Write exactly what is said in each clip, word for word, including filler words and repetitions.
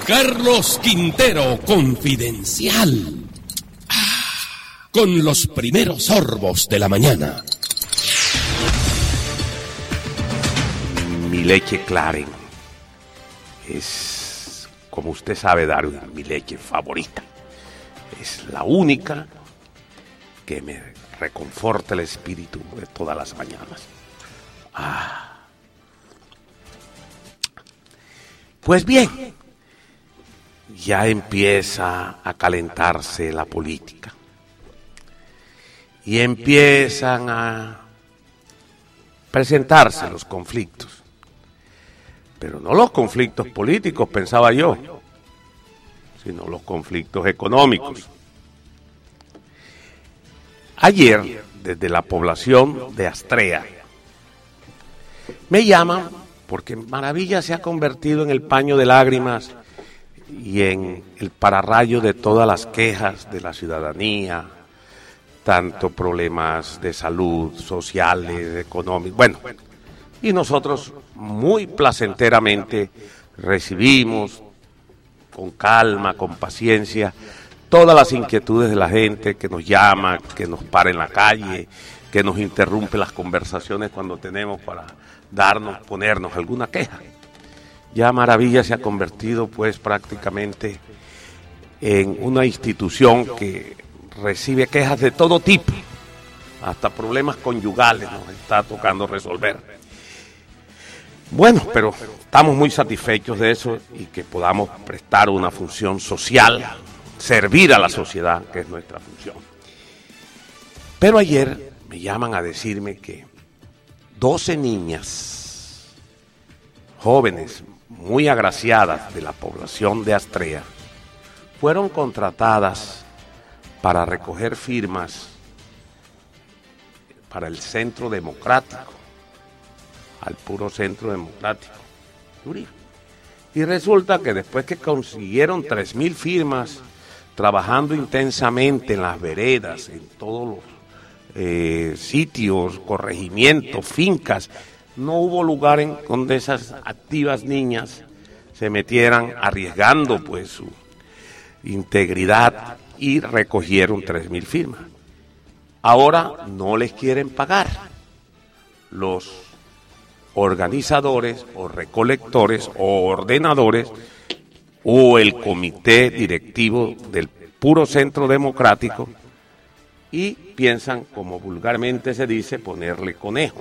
Carlos Quintero, Confidencial. Ah, con los primeros sorbos de la mañana. Mi leche Claren es, como usted sabe, Darwin, mi leche favorita. Es la única que me reconforta el espíritu de todas las mañanas. Ah. Pues bien, ya empieza a calentarse la política y empiezan a presentarse los conflictos, pero no los conflictos políticos, pensaba yo, sino los conflictos económicos. Ayer, desde la población de Astrea, me llaman porque Maravilla se ha convertido en el paño de lágrimas y en el pararrayo de todas las quejas de la ciudadanía, tanto problemas de salud, sociales, económicos, bueno, y nosotros muy placenteramente recibimos con calma, con paciencia, todas las inquietudes de la gente que nos llama, que nos para en la calle, que nos interrumpe las conversaciones cuando tenemos para darnos, ponernos alguna queja. Ya Maravilla se ha convertido pues prácticamente en una institución que recibe quejas de todo tipo, hasta problemas conyugales nos está tocando resolver. Bueno, pero estamos muy satisfechos de eso y que podamos prestar una función social, servir a la sociedad, que es nuestra función. Pero ayer me llaman a decirme que doce niñas, jóvenes, muy agraciadas de la población de Astrea, fueron contratadas para recoger firmas para el Centro Democrático, al puro Centro Democrático. Y resulta que después que consiguieron tres mil firmas, trabajando intensamente en las veredas, en todos los eh, sitios, corregimientos, fincas, no hubo lugar en donde esas activas niñas se metieran arriesgando pues su integridad y recogieron tres mil firmas. Ahora no les quieren pagar los organizadores o recolectores o ordenadores o el comité directivo del puro Centro Democrático y piensan, como vulgarmente se dice, ponerle conejo.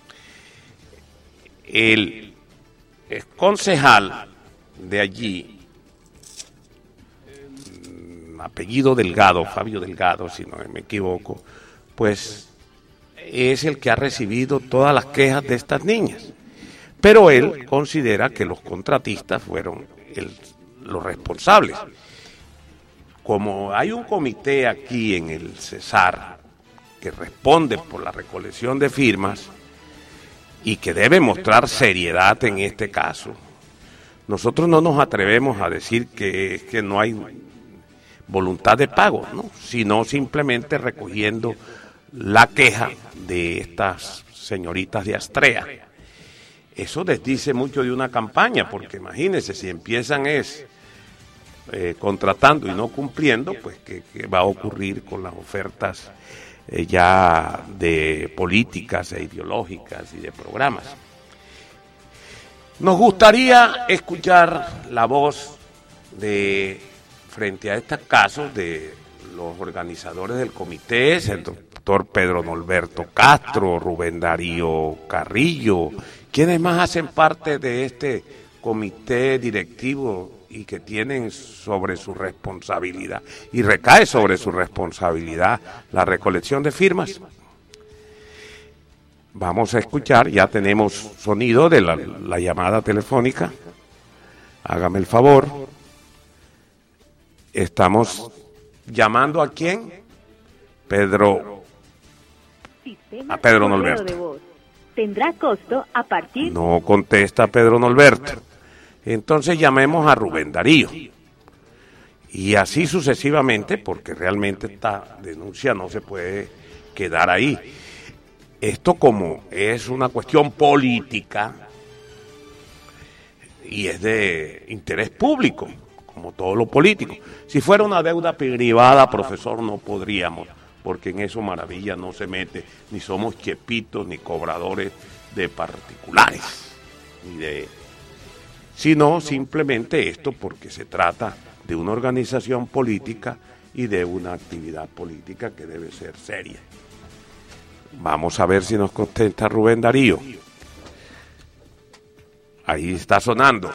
El, el concejal de allí, apellido Delgado, Fabio Delgado, si no me equivoco, pues es el que ha recibido todas las quejas de estas niñas. Pero él considera que los contratistas fueron el, los responsables. Como hay un comité aquí en el Cesar que responde por la recolección de firmas y que debe mostrar seriedad en este caso, nosotros no nos atrevemos a decir que, que no hay voluntad de pago, ¿no? Sino simplemente recogiendo la queja de estas señoritas de Astrea. Eso les dice mucho de una campaña, porque imagínense, si empiezan es eh, contratando y no cumpliendo, pues ¿qué, qué va a ocurrir con las ofertas eh, ya de políticas e ideológicas y de programas? Nos gustaría escuchar la voz de, frente a estos casos, de los organizadores del comité, el doctor Pedro Norberto Castro, Rubén Darío Carrillo, quienes más hacen parte de este comité directivo y que tienen sobre su responsabilidad, y recae sobre su responsabilidad la recolección de firmas. Vamos a escuchar, ya tenemos sonido de la, la llamada telefónica. Hágame el favor. Estamos llamando a quién? Pedro. A Pedro Norberto. Tendrá costo a partir... No contesta Pedro Norberto. Entonces llamemos a Rubén Darío. Y así sucesivamente, porque realmente esta denuncia no se puede quedar ahí. Esto, como es una cuestión política y es de interés público, como todos los políticos. Si fuera una deuda privada, profesor, no podríamos, porque en eso Maravilla no se mete, ni somos chepitos, ni cobradores de particulares, ni de, sino simplemente esto porque se trata de una organización política y de una actividad política que debe ser seria. Vamos a ver si nos contesta Rubén Darío. Ahí está sonando.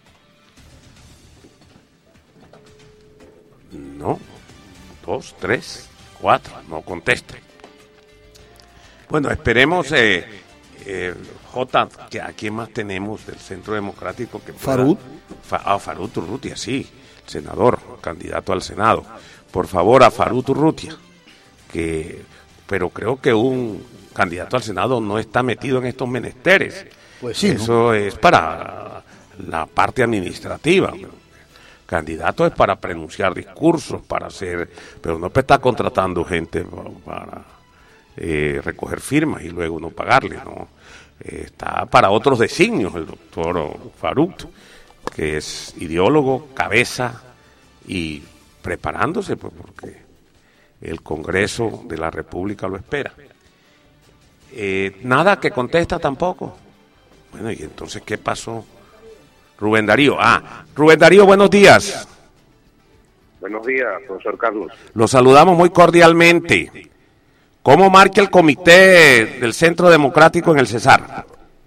No, dos, tres, cuatro, no contesta. Bueno, esperemos, eh, eh, J, que ¿a quién más tenemos del Centro Democrático? Que pueda, Farud. Fa, ah, Farud Urrutia, sí, senador, candidato al Senado. Por favor, a Farud Urrutia, que, pero creo que un candidato al Senado no está metido en estos menesteres. Pues sí, Eso ¿no? es para la parte administrativa. Candidato es para pronunciar discursos, para hacer, pero no está contratando gente para eh, recoger firmas y luego no pagarle, ¿no? Eh, está para otros designios el doctor Farud, que es ideólogo, cabeza y preparándose, pues, porque el Congreso de la República lo espera. Eh, nada que contesta tampoco. Bueno, y entonces, ¿qué pasó? Rubén Darío. Ah, Rubén Darío, buenos días. Buenos días, profesor Carlos. Los saludamos muy cordialmente. ¿Cómo marcha el comité del Centro Democrático en el Cesar?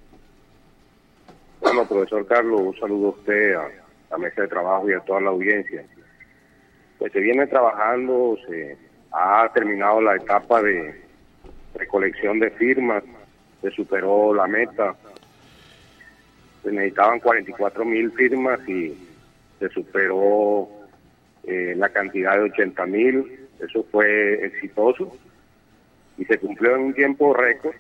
Bueno, profesor Carlos, un saludo a usted, a la mesa de trabajo y a toda la audiencia. Pues se viene trabajando, se ha terminado la etapa de recolección de firmas, se superó la meta. Se necesitaban cuarenta y cuatro mil firmas y se superó eh, la cantidad de ochenta mil. Eso fue exitoso y se cumplió en un tiempo récord.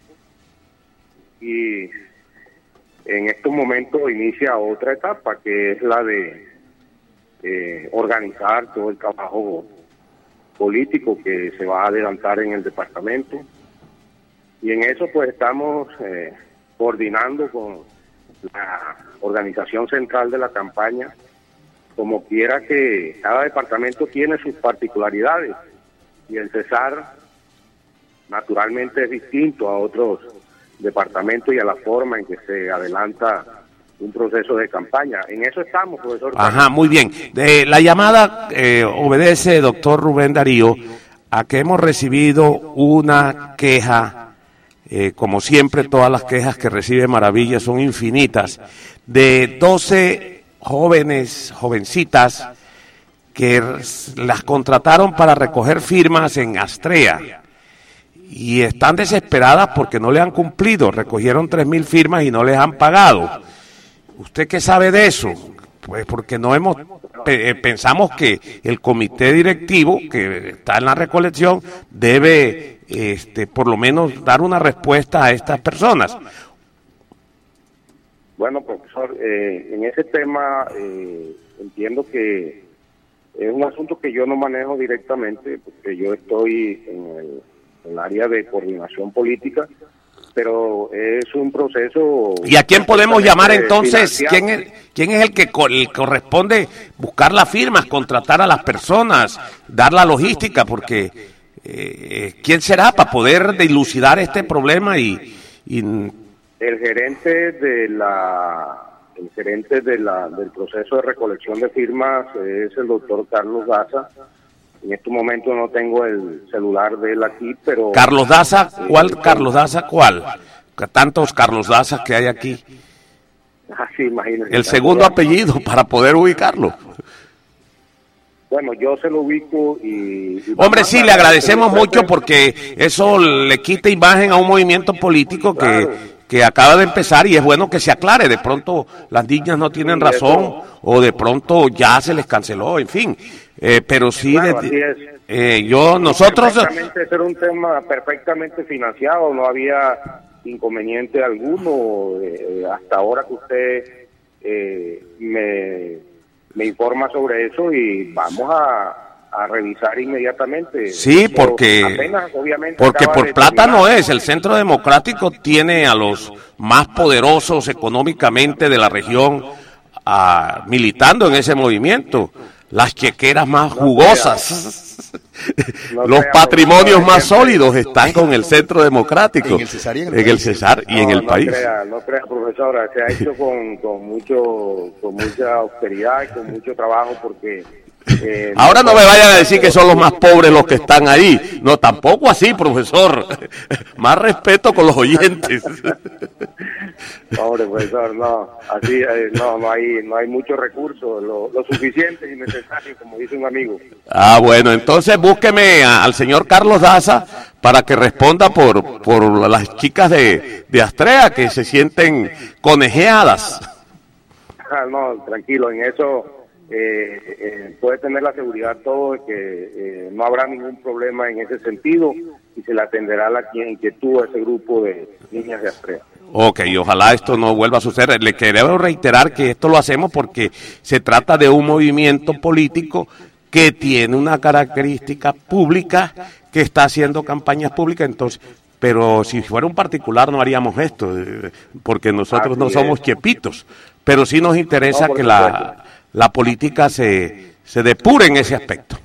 Y en estos momentos inicia otra etapa, que es la de eh, organizar todo el trabajo político que se va a adelantar en el departamento. Y en eso pues estamos eh, coordinando con la organización central de la campaña, como quiera que cada departamento tiene sus particularidades y el Cesar naturalmente es distinto a otros departamentos y a la forma en que se adelanta un proceso de campaña. En eso estamos, profesor. Ajá, muy bien. De, la llamada eh, obedece, doctor Rubén Darío, a que hemos recibido una queja. Eh, como siempre, todas las quejas que recibe Maravilla son infinitas, de doce jóvenes, jovencitas, que las contrataron para recoger firmas en Astrea, y están desesperadas porque no le han cumplido, recogieron tres mil firmas y no les han pagado. ¿Usted qué sabe de eso? Pues porque no hemos, eh, pensamos que el comité directivo que está en la recolección debe este, por lo menos dar una respuesta a estas personas. Bueno, profesor, eh, en ese tema eh, entiendo que es un asunto que yo no manejo directamente, porque yo estoy en el, en el área de coordinación política, pero es un proceso... ¿Y a quién podemos llamar entonces? ¿Quién es, quién es el que co el corresponde buscar las firmas, contratar a las personas, dar la logística? Porque eh, ¿quién será para poder dilucidar este problema? Y, y... El gerente de la el gerente de la del proceso de recolección de firmas es el doctor Carlos Daza. En este momento no tengo el celular de él aquí, pero... Carlos Daza, ¿cuál eh, Carlos Daza? ¿Cuál? Tantos Carlos Daza que hay aquí. Ah, sí, imagínese. El segundo apellido para poder ubicarlo. Bueno, yo se lo ubico y... y Hombre, sí, le agradecemos mucho porque eso le quita imagen a un movimiento político que, claro, que acaba de empezar y es bueno que se aclare. De pronto las niñas no tienen sí, razón eso, o de pronto ya se les canceló, en fin. Eh, pero sí, claro, de, así es. Eh, yo, nosotros... Perfectamente, era un tema perfectamente financiado, no había inconveniente alguno. Eh, hasta ahora que usted eh, me, me informa sobre eso y vamos a, a revisar inmediatamente. Sí, porque, apenas, obviamente, porque por plata no es. El Centro Democrático tiene a los más poderosos económicamente de la región a, militando en ese movimiento, las chequeras más jugosas, no los patrimonios más sólidos están con el Centro Democrático, en el Cesar y en el, en el, Cesar y no, en el no país. Crea, no crea, profesora, se ha hecho con, con, mucho, con mucha austeridad y con mucho trabajo porque... Eh, Ahora no me vayan a decir que son los más pobres los que están ahí. No, tampoco así, profesor. Más respeto con los oyentes. Pobre profesor, no, así eh, no, no hay, no hay muchos recursos, lo, lo suficiente y necesario, como dice un amigo. Ah, bueno, entonces búsqueme a, al señor Carlos Daza para que responda por, por las chicas de, de Astrea que se sienten conejeadas. Ah, no, tranquilo, en eso eh, eh, puede tener la seguridad todo de que eh, no habrá ningún problema en ese sentido y se le atenderá la inquietud a ese grupo de niñas de Astrea. Ok, y ojalá esto no vuelva a suceder. Le queremos reiterar que esto lo hacemos porque se trata de un movimiento político que tiene una característica pública, que está haciendo campañas públicas, entonces, pero si fuera un particular no haríamos esto, porque nosotros no somos chepitos, pero sí nos interesa que la, la política se, se depure en ese aspecto.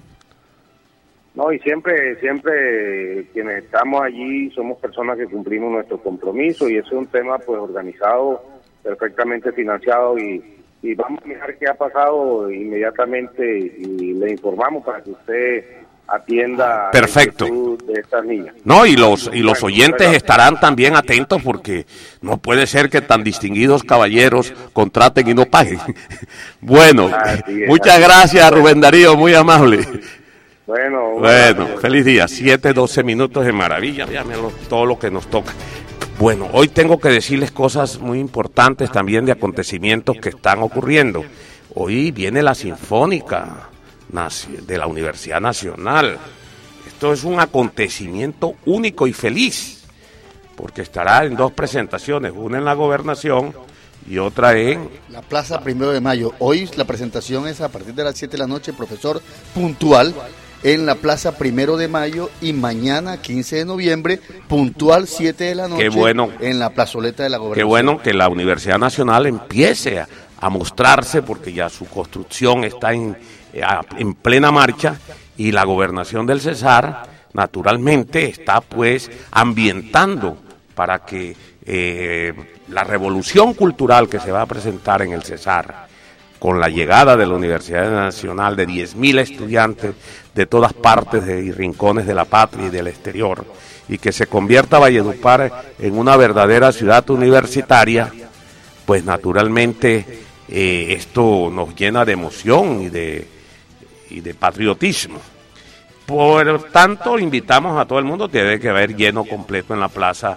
No, y siempre, siempre quienes estamos allí somos personas que cumplimos nuestro compromiso y ese es un tema pues organizado, perfectamente financiado y, y vamos a mirar qué ha pasado inmediatamente y le informamos para que usted atienda. Perfecto. De estas niñas. No, y los y los oyentes estarán también atentos porque no puede ser que tan distinguidos caballeros contraten y no paguen. Bueno, es, muchas gracias, Rubén Darío, muy amable. Bueno, bueno, feliz día, siete, doce minutos de maravilla, véanme todo lo que nos toca. Bueno, hoy tengo que decirles cosas muy importantes también de acontecimientos que están ocurriendo. Hoy viene la Sinfónica de la Universidad Nacional. Esto es un acontecimiento único y feliz, porque estará en dos presentaciones, una en la Gobernación y otra en... la Plaza Primero de Mayo. Hoy la presentación es a partir de las siete de la noche, profesor, puntual, en la Plaza Primero de Mayo, y mañana, quince de noviembre, puntual, siete de la noche, Qué bueno, en la plazoleta de la Gobernación. Qué bueno que la Universidad Nacional empiece a, a mostrarse, porque ya su construcción está en, a, en plena marcha, y la Gobernación del Cesar, naturalmente, está pues ambientando para que eh, la revolución cultural que se va a presentar en el Cesar, con la llegada de la Universidad Nacional de diez mil estudiantes de todas partes de, y rincones de la patria y del exterior, y que se convierta Valledupar en una verdadera ciudad universitaria, pues naturalmente eh, esto nos llena de emoción y de, y de patriotismo. Por tanto, invitamos a todo el mundo, tiene que haber lleno completo en la plaza.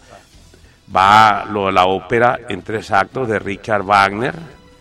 Va lo, la ópera en tres actos de Richard Wagner,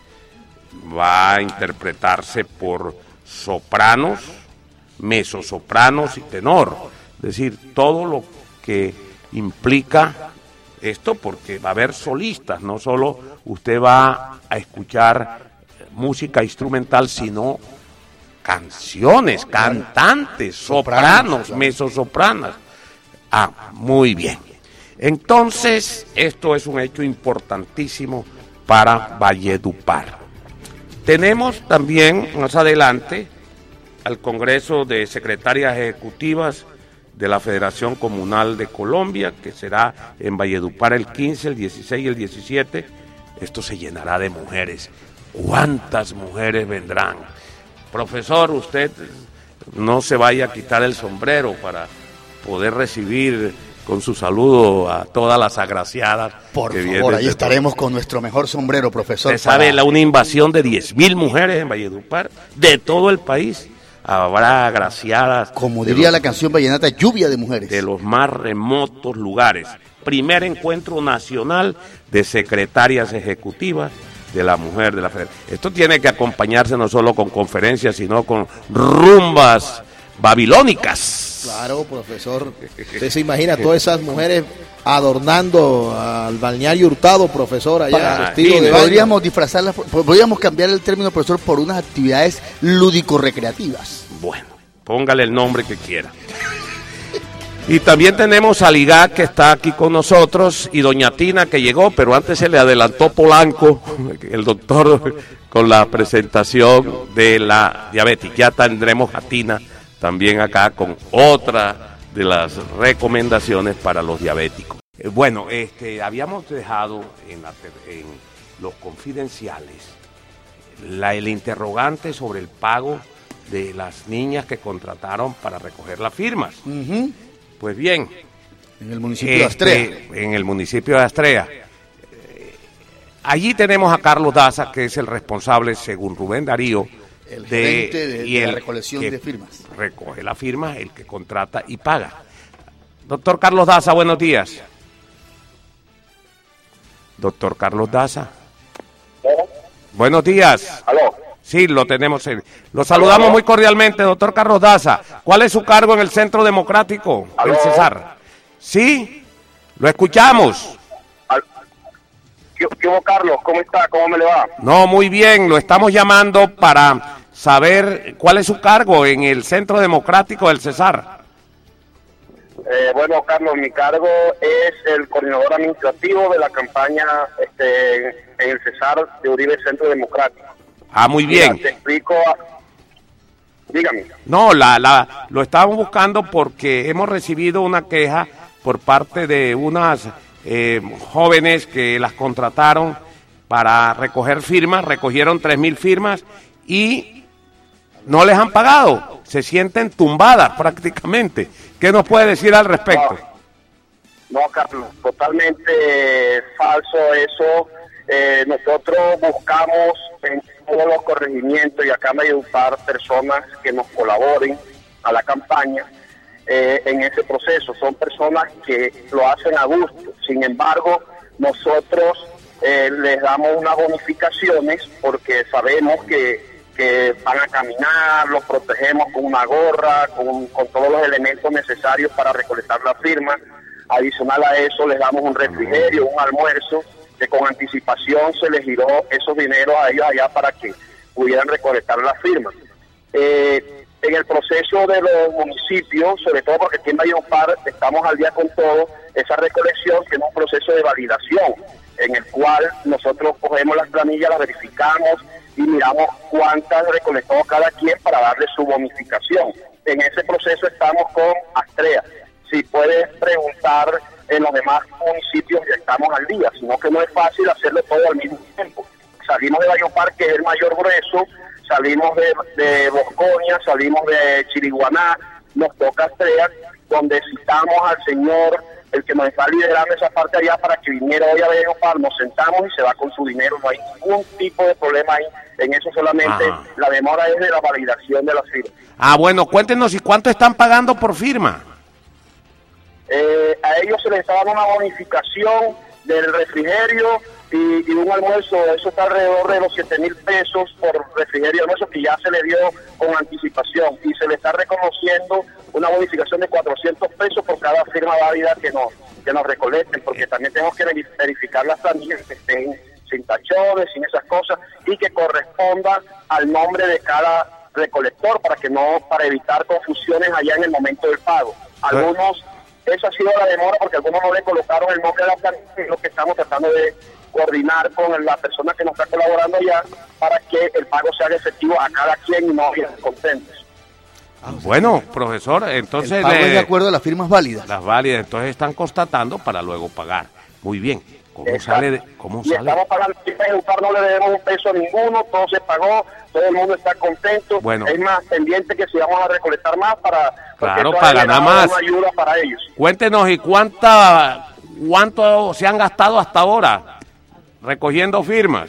va a interpretarse por sopranos, mezzosopranos y tenor, es decir, todo lo que implica esto, porque va a haber solistas, no solo usted va a escuchar música instrumental, sino canciones, cantantes, sopranos, mezzosopranas. Ah, muy bien. Entonces, esto es un hecho importantísimo para Valledupar. Tenemos también más adelante al Congreso de Secretarias Ejecutivas de la Federación Comunal de Colombia, que será en Valledupar el quince, el dieciséis y el diecisiete. Esto se llenará de mujeres. ¿Cuántas mujeres vendrán? Profesor, usted no se vaya a quitar el sombrero para poder recibir con su saludo a todas las agraciadas. Por favor, ahí estaremos con nuestro mejor sombrero, profesor. Usted sabe, la, una invasión de diez mil mujeres en Valledupar, de todo el país. Habrá agraciadas. Como diría los, la canción vallenata, lluvia de mujeres. De los más remotos lugares. Primer encuentro nacional de secretarias ejecutivas de la mujer de la Federación. Esto tiene que acompañarse no solo con conferencias, sino con rumbas babilónicas. Claro, profesor. Usted se imagina todas esas mujeres adornando al balneario Hurtado, profesor, allá. Para, estilo de podríamos disfrazarlas, podríamos cambiar el término, profesor, por unas actividades lúdico-recreativas. Bueno, póngale el nombre que quiera. Y también tenemos a Ligá, que está aquí con nosotros, y doña Tina, que llegó, pero antes se le adelantó Polanco, el doctor, con la presentación de la diabetes. Ya tendremos a Tina también acá con otra de las recomendaciones para los diabéticos. Eh, bueno, este, habíamos dejado en, la, en los confidenciales la, el interrogante sobre el pago de las niñas que contrataron para recoger las firmas. Uh-huh. Pues bien, en el municipio este, de Astrea. En el municipio de Astrea. Eh, allí tenemos a Carlos Daza, que es el responsable, según Rubén Darío, el de, gerente de, y de el la recolección de firmas. Recoge la firma, el que contrata y paga. Doctor Carlos Daza, buenos días. Doctor Carlos Daza. ¿Eh? Buenos días. ¿Aló? Sí, lo tenemos. Lo saludamos muy cordialmente, doctor Carlos Daza. ¿Cuál es su cargo en el Centro Democrático del Cesar? Sí, lo escuchamos. ¿Qué, qué hubo, Carlos? ¿Cómo está? ¿Cómo me le va? No, muy bien, lo estamos llamando para saber cuál es su cargo en el Centro Democrático del Cesar. Eh, bueno, Carlos, mi cargo es el coordinador administrativo de la campaña este, en el Cesar de Uribe Centro Democrático. Ah, muy bien. Mira, te explico. Dígame. No, la, la, lo estábamos buscando porque hemos recibido una queja por parte de unas eh, jóvenes que las contrataron para recoger firmas, recogieron tres mil firmas y no les han pagado, se sienten tumbadas prácticamente. ¿Qué nos puede decir al respecto? No, no, Carlos, totalmente falso eso. Eh, nosotros buscamos en todos los corregimientos y acá me ayudar personas que nos colaboren a la campaña eh, en ese proceso. Son personas que lo hacen a gusto. Sin embargo, nosotros eh, les damos unas bonificaciones porque sabemos que, que van a caminar, los protegemos con una gorra, con, con todos los elementos necesarios para recolectar la firma. Adicional a eso, les damos un refrigerio, un almuerzo, que con anticipación se les giró esos dineros a ellos allá para que pudieran recolectar las firmas. Eh, en el proceso de los municipios, sobre todo porque aquí en Valledupar estamos al día con todo, esa recolección tiene un proceso de validación, en el cual nosotros cogemos las planillas, las verificamos y miramos cuántas recolectó cada quien para darle su bonificación. En ese proceso estamos con Astrea. Si puedes preguntar en los demás municipios ya estamos al día, sino que no es fácil hacerlo todo al mismo tiempo. Salimos de Valledupar, que es el mayor grueso, salimos de, de Bosconia, salimos de Chiriguaná, nos toca Astrea, donde citamos al señor, el que nos está liderando esa parte allá, para que viniera hoy a Valledupar, nos sentamos y se va con su dinero, no hay ningún tipo de problema ahí, en eso solamente ah. la demora es de la validación de la firma. Ah, bueno, cuéntenos, ¿y cuánto están pagando por firma? Eh, a ellos se les está dando una bonificación del refrigerio y, y un almuerzo, eso está alrededor de los siete mil pesos por refrigerio y almuerzo, que ya se le dio con anticipación, y se le está reconociendo una bonificación de cuatrocientos pesos por cada firma válida que nos, que nos recolecten, porque también tenemos que verificar las planillas que estén sin tachones, sin esas cosas, y que corresponda al nombre de cada recolector, para que no, para evitar confusiones allá en el momento del pago. Algunos Esa ha sido la demora porque algunos no le colocaron el nombre de la planilla, es lo que estamos tratando de coordinar con la persona que nos está colaborando allá para que el pago sea efectivo a cada quien y no vienen contentos. Ah, bueno, profesor, entonces... El pago le, es de acuerdo a las firmas válidas. Las válidas, entonces están constatando para luego pagar. Muy bien. ¿Cómo Exacto. sale? De, ¿Cómo y sale? Estamos pagando, no le debemos un peso a ninguno, todo se pagó, todo el mundo está contento. Bueno. Es más pendiente que si vamos a recolectar más para... Claro, para ganar más. Una ayuda para ellos. Cuéntenos, ¿y cuánta, cuánto se han gastado hasta ahora recogiendo firmas?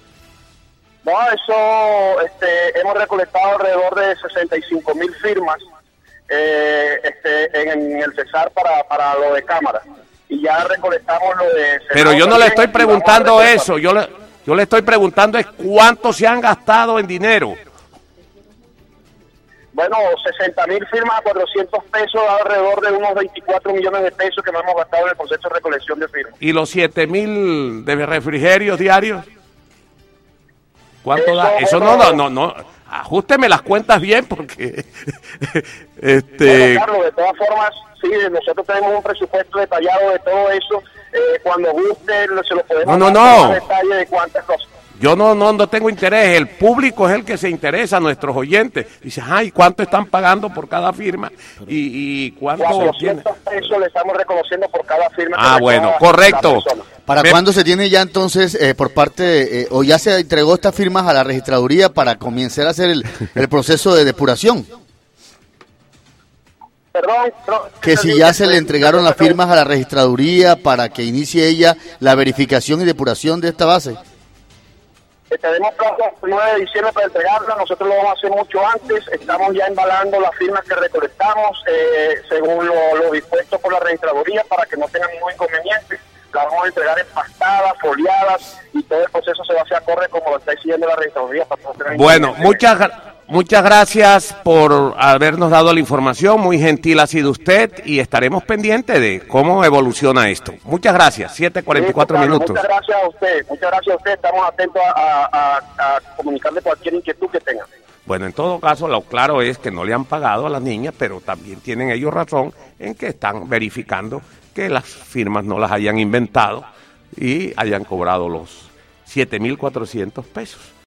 No, eso, este, hemos recolectado alrededor de sesenta y cinco mil firmas eh, este, en, en el Cesar para, para lo de cámara. Y ya recolectamos lo de... Pero yo no le estoy preguntando eso, yo le, yo le estoy preguntando es cuánto se han gastado en dinero. Bueno, sesenta mil firmas a cuatrocientos pesos, alrededor de unos veinticuatro millones de pesos que no hemos gastado en el proceso de recolección de firmas. ¿Y los siete mil de refrigerios diarios? ¿Cuánto eso da? Eso no, no, no, no. ajústeme las cuentas bien porque... este... Bueno, Carlos, de todas formas, sí, nosotros tenemos un presupuesto detallado de todo eso. Eh, cuando guste, se lo podemos no, no, dar no. más detalle de cuántas cosas. Yo no, no, no tengo interés, el público es el que se interesa, nuestros oyentes. Dice, ay, ¿cuánto están pagando por cada firma? Y, y cuánto tiene. cuatrocientos pesos le estamos reconociendo por cada firma. Ah, bueno, correcto. ¿Para Bien. cuándo se tiene ya entonces, eh, por parte, eh, o ya se entregó estas firmas a la registraduría para comenzar a hacer el, el proceso de depuración? Perdón, perdón. Que si ya se le entregaron las firmas a la registraduría para que inicie ella la verificación y depuración de esta base. Tenemos plazo el nueve de diciembre para entregarla, nosotros lo vamos a hacer mucho antes, estamos ya embalando las firmas que recolectamos eh, según lo, lo dispuesto por la registraduría para que no tengan ningún inconveniente. Las vamos a entregar empastadas, foliadas y todo el proceso se va a hacer acorde como lo está exigiendo la registraduría. Para no tener Bueno, muchas gracias. Muchas gracias por habernos dado la información, muy gentil ha sido usted y estaremos pendientes de cómo evoluciona esto. Muchas gracias, siete cuarenta y cuatro minutos. Muchas gracias a usted, muchas gracias a usted, estamos atentos a, a, a, a comunicarle cualquier inquietud que tenga. Bueno, en todo caso, lo claro es que no le han pagado a las niñas, pero también tienen ellos razón en que están verificando que las firmas no las hayan inventado y hayan cobrado los siete mil cuatrocientos pesos.